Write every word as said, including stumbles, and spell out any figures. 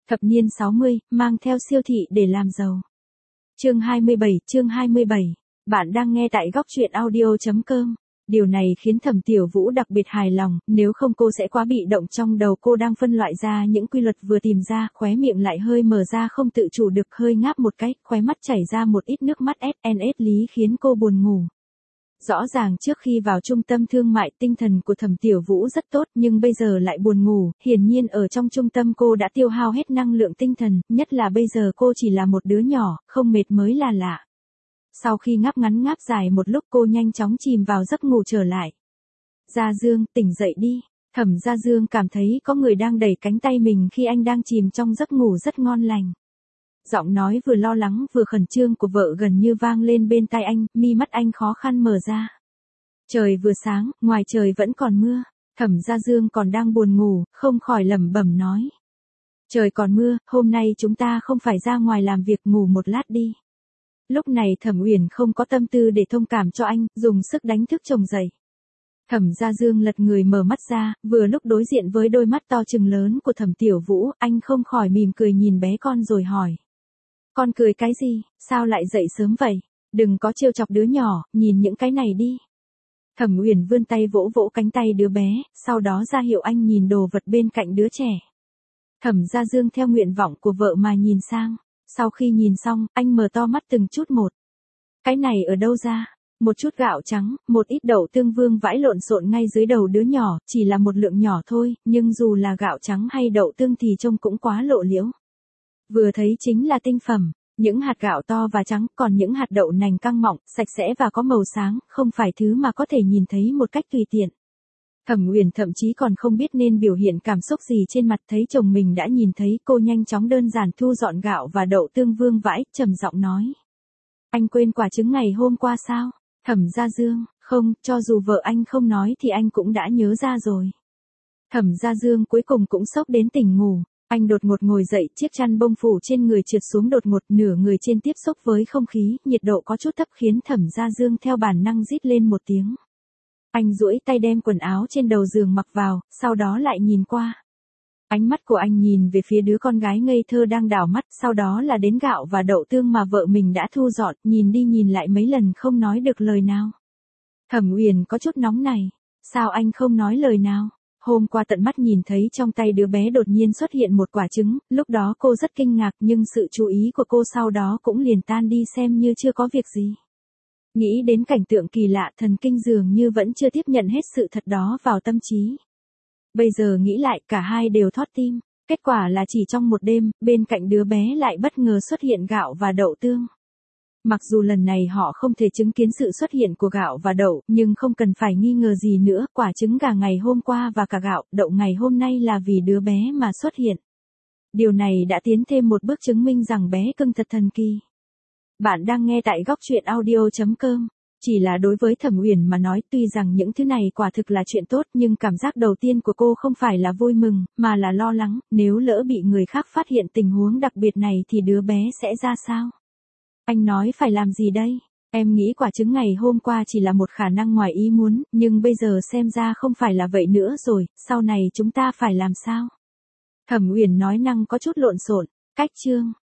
Thập niên sáu mươi, mang theo siêu thị để làm giàu. Chương hai mươi bảy, chương hai mươi bảy. Bạn đang nghe tại góc truyện audio chấm com. Điều này khiến Thẩm Tiểu Vũ đặc biệt hài lòng, nếu không cô sẽ quá bị động trong đầu cô đang phân loại ra những quy luật vừa tìm ra, khóe miệng lại hơi mở ra không tự chủ được hơi ngáp một cái, khóe mắt chảy ra một ít nước mắt ét en ét lý khiến cô buồn ngủ. Rõ ràng trước khi vào trung tâm thương mại tinh thần của Thẩm Tiểu Vũ rất tốt nhưng bây giờ lại buồn ngủ, hiển nhiên ở trong trung tâm cô đã tiêu hao hết năng lượng tinh thần, nhất là bây giờ cô chỉ là một đứa nhỏ, không mệt mới là lạ. Sau khi ngáp ngắn ngáp dài một lúc cô nhanh chóng chìm vào giấc ngủ trở lại. Gia Dương, tỉnh dậy đi. Thẩm Gia Dương cảm thấy có người đang đẩy cánh tay mình khi anh đang chìm trong giấc ngủ rất ngon lành. Giọng nói vừa lo lắng vừa khẩn trương của vợ gần như vang lên bên tai anh, mi mắt anh khó khăn mở ra. Trời vừa sáng, ngoài trời vẫn còn mưa. Thẩm Gia Dương còn đang buồn ngủ, không khỏi lẩm bẩm nói. Trời còn mưa, hôm nay chúng ta không phải ra ngoài làm việc, ngủ một lát đi. Lúc này Thẩm Uyển không có tâm tư để thông cảm cho anh, dùng sức đánh thức chồng dậy. Thẩm Gia Dương lật người mở mắt ra, vừa lúc đối diện với đôi mắt to trừng lớn của Thẩm Tiểu Vũ, anh không khỏi mỉm cười nhìn bé con rồi hỏi. Con cười cái gì, sao lại dậy sớm vậy? Đừng có trêu chọc đứa nhỏ, nhìn những cái này đi. Thẩm Uyển vươn tay vỗ vỗ cánh tay đứa bé, sau đó ra hiệu anh nhìn đồ vật bên cạnh đứa trẻ. Thẩm Gia Dương theo nguyện vọng của vợ mà nhìn sang. Sau khi nhìn xong, anh mở to mắt từng chút một. Cái này ở đâu ra? Một chút gạo trắng, một ít đậu tương vương vãi lộn xộn ngay dưới đầu đứa nhỏ, chỉ là một lượng nhỏ thôi, nhưng dù là gạo trắng hay đậu tương thì trông cũng quá lộ liễu. Vừa thấy chính là tinh phẩm, những hạt gạo to và trắng, còn những hạt đậu nành căng mọng, sạch sẽ và có màu sáng, không phải thứ mà có thể nhìn thấy một cách tùy tiện. Thẩm Uyển thậm chí còn không biết nên biểu hiện cảm xúc gì trên mặt, thấy chồng mình đã nhìn thấy, cô nhanh chóng đơn giản thu dọn gạo và đậu tương vương vãi, trầm giọng nói. Anh quên quả trứng ngày hôm qua sao? Thẩm Gia Dương, không, cho dù vợ anh không nói thì anh cũng đã nhớ ra rồi. Thẩm Gia Dương cuối cùng cũng sốc đến tỉnh ngủ, anh đột ngột ngồi dậy, chiếc chăn bông phủ trên người trượt xuống đột ngột, nửa người trên tiếp xúc với không khí, nhiệt độ có chút thấp khiến Thẩm Gia Dương theo bản năng rít lên một tiếng. Anh duỗi tay đem quần áo trên đầu giường mặc vào, sau đó lại nhìn qua. Ánh mắt của anh nhìn về phía đứa con gái ngây thơ đang đảo mắt, sau đó là đến gạo và đậu tương mà vợ mình đã thu dọn, nhìn đi nhìn lại mấy lần không nói được lời nào. Thẩm Uyển có chút nóng này, sao anh không nói lời nào? Hôm qua tận mắt nhìn thấy trong tay đứa bé đột nhiên xuất hiện một quả trứng, lúc đó cô rất kinh ngạc nhưng sự chú ý của cô sau đó cũng liền tan đi xem như chưa có việc gì. Nghĩ đến cảnh tượng kỳ lạ, thần kinh dường như vẫn chưa tiếp nhận hết sự thật đó vào tâm trí. Bây giờ nghĩ lại cả hai đều thót tim, kết quả là chỉ trong một đêm, bên cạnh đứa bé lại bất ngờ xuất hiện gạo và đậu tương. Mặc dù lần này họ không thể chứng kiến sự xuất hiện của gạo và đậu, nhưng không cần phải nghi ngờ gì nữa, quả trứng gà ngày hôm qua và cả gạo, đậu ngày hôm nay là vì đứa bé mà xuất hiện. Điều này đã tiến thêm một bước chứng minh rằng bé cưng thật thần kỳ. Bạn đang nghe tại góc truyện audio chấm com. Chỉ là đối với Thẩm Uyển mà nói, tuy rằng những thứ này quả thực là chuyện tốt nhưng cảm giác đầu tiên của cô không phải là vui mừng, mà là lo lắng, nếu lỡ bị người khác phát hiện tình huống đặc biệt này thì đứa bé sẽ ra sao? Anh nói phải làm gì đây? Em nghĩ quả trứng ngày hôm qua chỉ là một khả năng ngoài ý muốn, nhưng bây giờ xem ra không phải là vậy nữa rồi, sau này chúng ta phải làm sao? Thẩm Uyển nói năng có chút lộn xộn, cách chương.